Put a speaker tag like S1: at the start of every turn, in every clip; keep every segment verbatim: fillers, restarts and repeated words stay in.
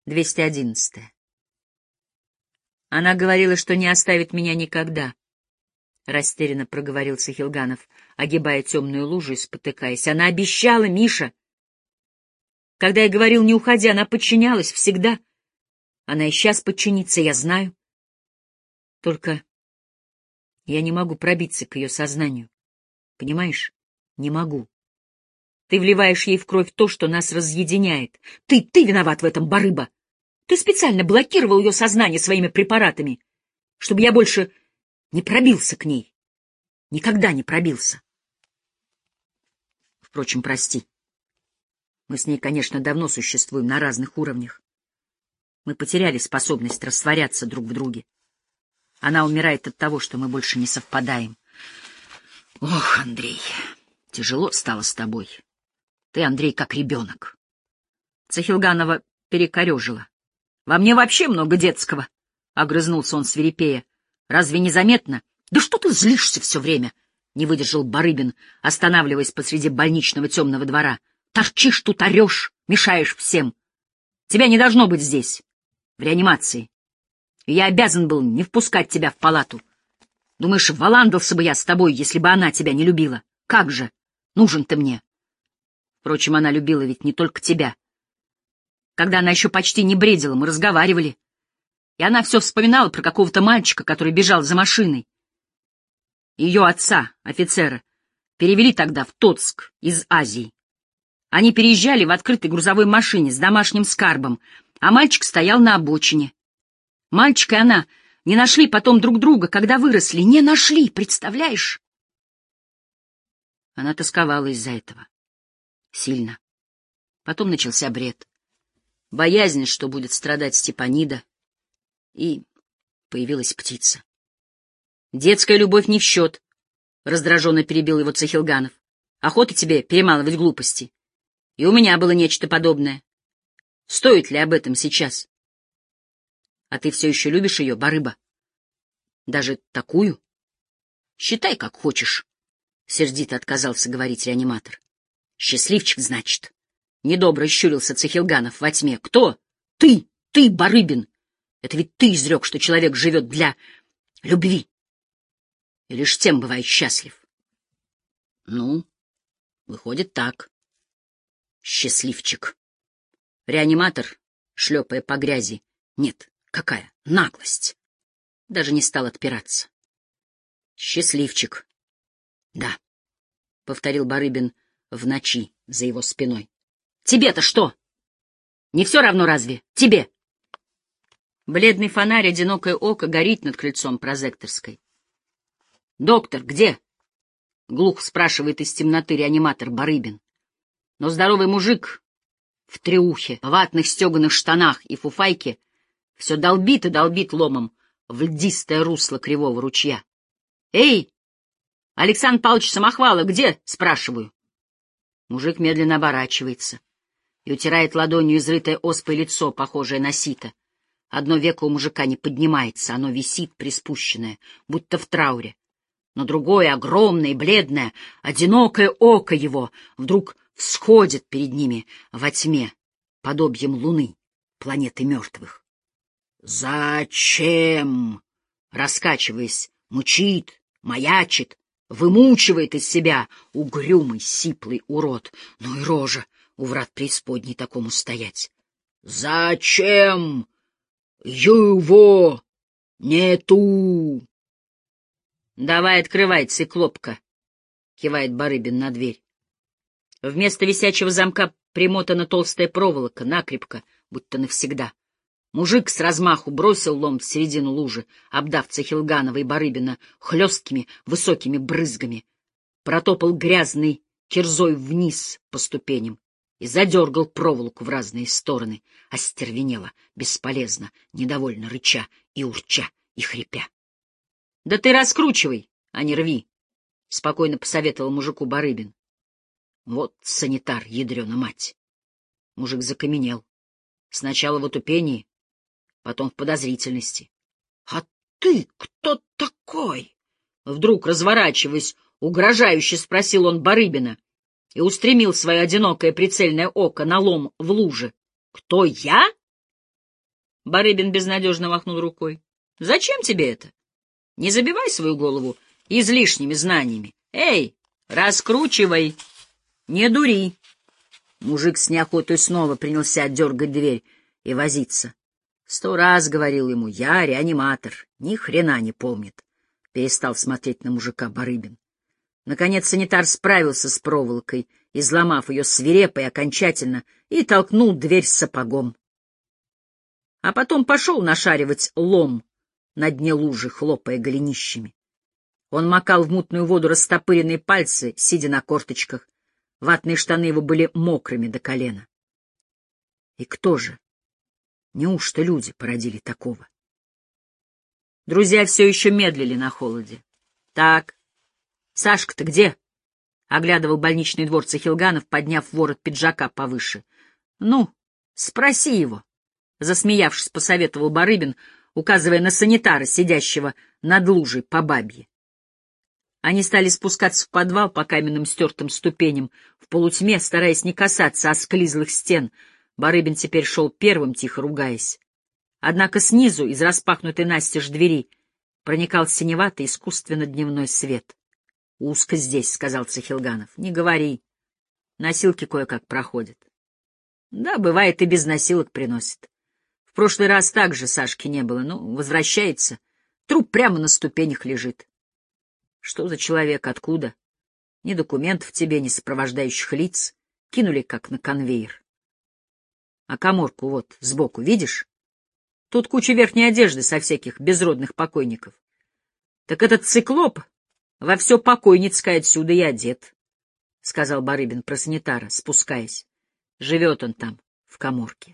S1: двести одиннадцатое. Она говорила, что не оставит меня никогда, — растерянно проговорил Сахилганов, огибая темную лужу и спотыкаясь. Она обещала, Миша. Когда я говорил «не уходи», она подчинялась всегда. Она и сейчас подчинится, я знаю. Только я не могу пробиться к ее сознанию. Понимаешь? Не могу. Ты вливаешь ей в кровь то, что нас разъединяет. Ты, ты виноват в этом, барыба. Ты специально блокировал ее сознание своими препаратами, чтобы я больше не пробился к ней. Никогда не пробился. Впрочем, прости. Мы с ней, конечно, давно существуем на разных уровнях. Мы потеряли способность растворяться друг в друге. Она умирает от того, что мы больше не совпадаем. Ох, Андрей, тяжело стало с тобой. Ты, Андрей, как ребенок. Цахилганова перекорежило. Во мне вообще много детского, — огрызнулся он свирепея. Разве не заметно? Да что ты злишься все время? — не выдержал Барыбин, останавливаясь посреди больничного темного двора. Торчишь тут, орешь, мешаешь всем. Тебя не должно быть здесь, в реанимации. И я обязан был не впускать тебя в палату. Думаешь, валандался бы я с тобой, если бы она тебя не любила? Как же? Нужен ты мне. Впрочем, она любила ведь не только тебя. Когда она еще почти не бредила, мы разговаривали. И она все вспоминала про какого-то мальчика, который бежал за машиной. Ее отца, офицера, перевели тогда в Тоцк из Азии. Они переезжали в открытой грузовой машине с домашним скарбом, а мальчик стоял на обочине. Мальчик и она не нашли потом друг друга, когда выросли. Не нашли, представляешь? Она тосковала из-за этого. Сильно. Потом начался бред. Боязнь, что будет страдать Степанида. И появилась птица. Детская любовь не в счет, — раздраженно перебил его Цахилганов. Охота тебе перемалывать глупости. И у меня было нечто подобное. Стоит ли об этом сейчас? А ты все еще любишь ее, барыба? Даже такую? Считай, как хочешь, — сердито отказался говорить реаниматор. Счастливчик, значит. Недобро щурился Цахилганов во тьме. Кто? Ты, ты, Барыбин. Это ведь ты изрек, что человек живет для любви. И лишь тем бывает счастлив. Ну, выходит так. Счастливчик. Реаниматор, шлепая по грязи. Нет, какая наглость. Даже не стал отпираться. Счастливчик. Да, — повторил Барыбин в ночи за его спиной. Тебе-то что? Не все равно разве? Тебе? Бледный фонарь, одинокое око горит над крыльцом прозекторской. «Доктор, где?» — глухо спрашивает из темноты реаниматор Барыбин. Но здоровый мужик в треухе, в ватных стеганых штанах и фуфайке все долбит и долбит ломом в льдистое русло кривого ручья. «Эй, Александр Павлович Самохвалов, где?» — спрашиваю. Мужик медленно оборачивается и утирает ладонью изрытое оспой лицо, похожее на сито. Одно веко у мужика не поднимается, оно висит приспущенное, будто в трауре. Но другое, огромное, бледное, одинокое око его вдруг всходит перед ними во тьме, подобием луны, планеты мертвых. «Зачем?» — раскачиваясь, мучит, маячит, вымучивает из себя угрюмый, сиплый урод. Ну и рожа у врат преисподней такому стоять. «Зачем его нету?» «Давай открывай, циклопка», — кивает Барыбин на дверь. Вместо висячего замка примотана толстая проволока, накрепко, будто навсегда. Мужик с размаху бросил лом в середину лужи, обдав Цахилганова и Барыбина хлесткими высокими брызгами, протопал грязной кирзой вниз по ступеням и задергал проволоку в разные стороны, остервенело, бесполезно, недовольно рыча и урча и хрипя. — Да ты раскручивай, а не рви, — спокойно посоветовал мужику Барыбин. Вот санитар, ядрёна мать. Мужик закаменел. Сначала в отупении, потом в подозрительности. — А ты кто такой? Вдруг, разворачиваясь, угрожающе спросил он Барыбина и устремил свое одинокое прицельное око на лом в луже. — Кто я? Барыбин безнадежно махнул рукой. Зачем тебе это? Не забивай свою голову излишними знаниями. Эй, раскручивай, не дури. Мужик с неохотой снова принялся дергать дверь и возиться. Сто раз говорил ему: я реаниматор, ни хрена не помнит. Перестал смотреть на мужика Барыбин. Наконец санитар справился с проволокой, изломав ее свирепо и окончательно, и толкнул дверь сапогом. А потом пошел нашаривать лом на дне лужи, хлопая голенищами. Он макал в мутную воду растопыренные пальцы, сидя на корточках. Ватные штаны его были мокрыми до колена. И кто же? Неужто люди породили такого? Друзья все еще медлили на холоде. — Так, Сашка-то где? — оглядывал больничный двор Цахилганов, подняв ворот пиджака повыше. — Ну, спроси его, — засмеявшись, посоветовал Барыбин, указывая на санитара, сидящего над лужей по бабье. Они стали спускаться в подвал по каменным стертым ступеням, в полутьме, стараясь не касаться осклизлых стен. Барыбин теперь шел первым, тихо ругаясь. Однако снизу, из распахнутой настежь двери, проникал синеватый искусственно-дневной свет. — Узко здесь, — сказал Цахилганов. — Не говори. Носилки кое-как проходят. — Да, бывает, и без носилок приносит. В прошлый раз так же Сашки не было. Ну, возвращается. Труп прямо на ступенях лежит. Что за человек, откуда? Ни документов тебе, ни сопровождающих лиц. Кинули, как на конвейер. А каморку вот сбоку, видишь? Тут куча верхней одежды со всяких безродных покойников. Так этот циклоп во все покойницкое отсюда и одет, — сказал Барыбин про санитара, спускаясь. Живет он там, в каморке.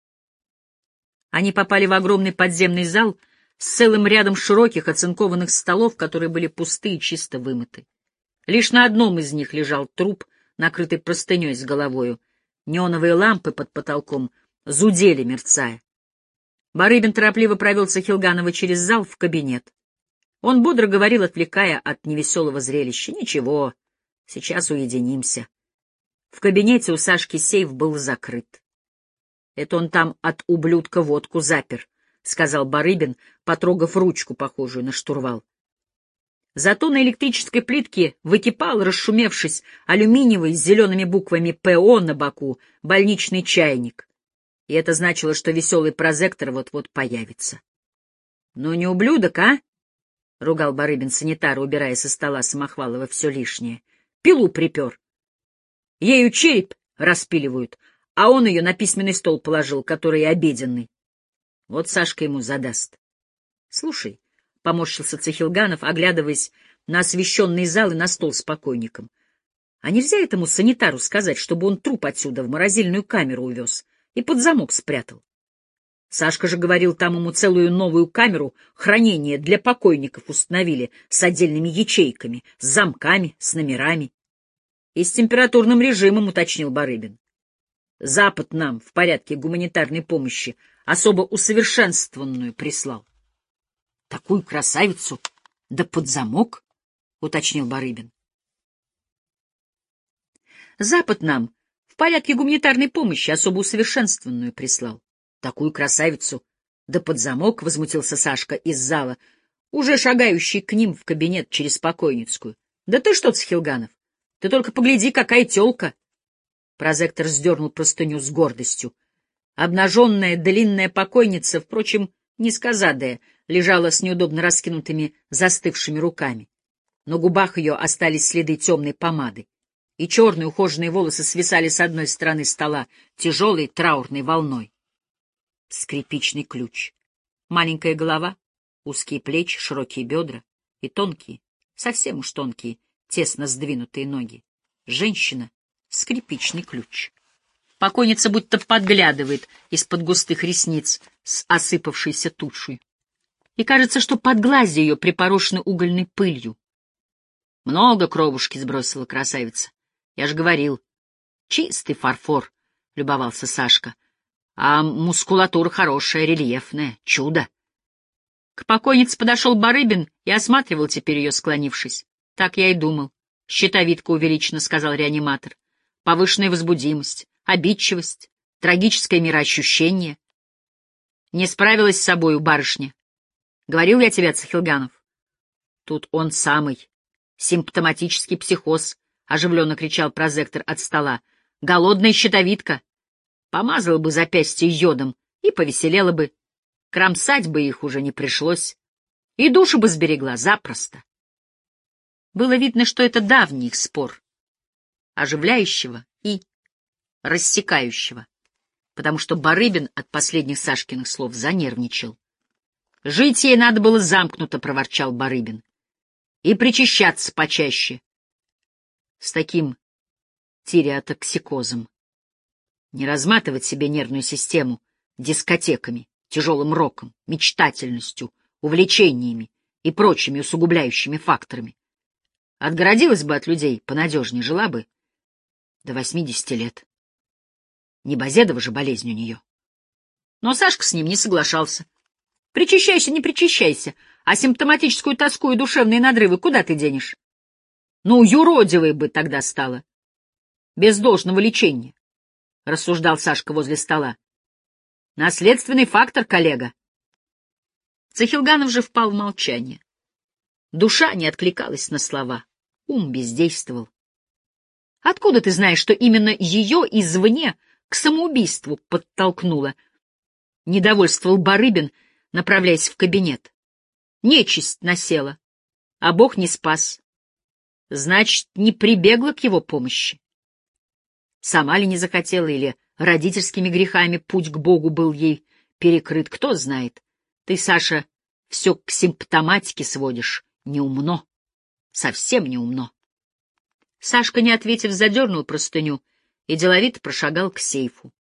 S1: Они попали в огромный подземный зал с целым рядом широких оцинкованных столов, которые были пусты и чисто вымыты. Лишь на одном из них лежал труп, накрытый простыней с головою. Неоновые лампы под потолком зудели, мерцая. Барыбин торопливо провел Цахилганова через зал в кабинет. Он бодро говорил, отвлекая от невеселого зрелища. «Ничего, сейчас уединимся». В кабинете у Сашки сейф был закрыт. «Это он там от ублюдка водку запер», — сказал Барыбин, потрогав ручку, похожую на штурвал. Зато на электрической плитке выкипал, расшумевшись, алюминиевый с зелеными буквами «ПО» на боку больничный чайник. И это значило, что веселый прозектор вот-вот появится. — Ну не ублюдок, а? — ругал Барыбин санитара, убирая со стола Самохвалова все лишнее. — Пилу припер. Ею череп распиливают, а он ее на письменный стол положил, который обеденный. Вот Сашка ему задаст. — Слушай, — поморщился Цахилганов, оглядываясь на освещенный зал и на стол с покойником, — а нельзя этому санитару сказать, чтобы он труп отсюда в морозильную камеру увез и под замок спрятал? Сашка же говорил, там ему целую новую камеру хранения для покойников установили с отдельными ячейками, с замками, с номерами. И с температурным режимом, уточнил Барыбин. Запад нам в порядке гуманитарной помощи особо усовершенствованную прислал. — Такую красавицу? Да под замок? — уточнил Барыбин. — Запад нам в порядке гуманитарной помощи особо усовершенствованную прислал. Такую красавицу? Да под замок, — возмутился Сашка из зала, уже шагающий к ним в кабинет через покойницкую. — Да ты что, Цахилганов? Ты только погляди, какая тёлка! Прозектор сдернул простыню с гордостью. Обнаженная длинная покойница, впрочем, низкозадая, лежала с неудобно раскинутыми застывшими руками. На губах ее остались следы темной помады, и черные ухоженные волосы свисали с одной стороны стола тяжелой траурной волной. Скрипичный ключ. Маленькая голова, узкие плечи, широкие бедра и тонкие, совсем уж тонкие, тесно сдвинутые ноги. Женщина — скрипичный ключ. Покойница будто подглядывает из-под густых ресниц с осыпавшейся тушью. И кажется, что подглазья ее припорошены угольной пылью. Много кровушки сбросила красавица. Я ж говорил. Чистый фарфор, — любовался Сашка. А мускулатура хорошая, рельефная, чудо. К покойнице подошел Барыбин и осматривал теперь ее, склонившись. Так я и думал. Щитовидка увеличена, — сказал реаниматор. Повышенная возбудимость, обидчивость, трагическое мироощущение. Не справилась с собою, барышня. Говорил я тебе, Цахилганов. Тут он самый. Симптоматический психоз, — оживленно кричал прозектор от стола. Голодная щитовидка. Помазала бы запястье йодом и повеселела бы. Кромсать бы их уже не пришлось. И душу бы сберегла запросто. Было видно, что это давний их спор, оживляющего и рассекающего, потому что Барыбин от последних Сашкиных слов занервничал. «Жить ей надо было замкнуто», — проворчал Барыбин, — «и причащаться почаще с таким тиреотоксикозом. Не разматывать себе нервную систему дискотеками, тяжелым роком, мечтательностью, увлечениями и прочими усугубляющими факторами. Отгородилась бы от людей, понадежнее жила бы до восьмидесяти лет. Не Базедова же болезнь у нее». Но Сашка с ним не соглашался. «Причащайся, не причащайся, а симптоматическую тоску и душевные надрывы куда ты денешь? Ну, юродивой бы тогда стало. Без должного лечения», — рассуждал Сашка возле стола. «Наследственный фактор, коллега». Цахилганов же впал в молчание. Душа не откликалась на слова, ум бездействовал. «Откуда ты знаешь, что именно ее извне к самоубийству подтолкнуло?» — недовольствовал Барыбин, направляясь в кабинет. «Нечисть насела, а Бог не спас. Значит, не прибегла к его помощи. Сама ли не захотела, или родительскими грехами путь к Богу был ей перекрыт, кто знает. Ты, Саша, все к симптоматике сводишь. Неумно. Совсем неумно». Сашка, не ответив, задернул простыню и деловито прошагал к сейфу.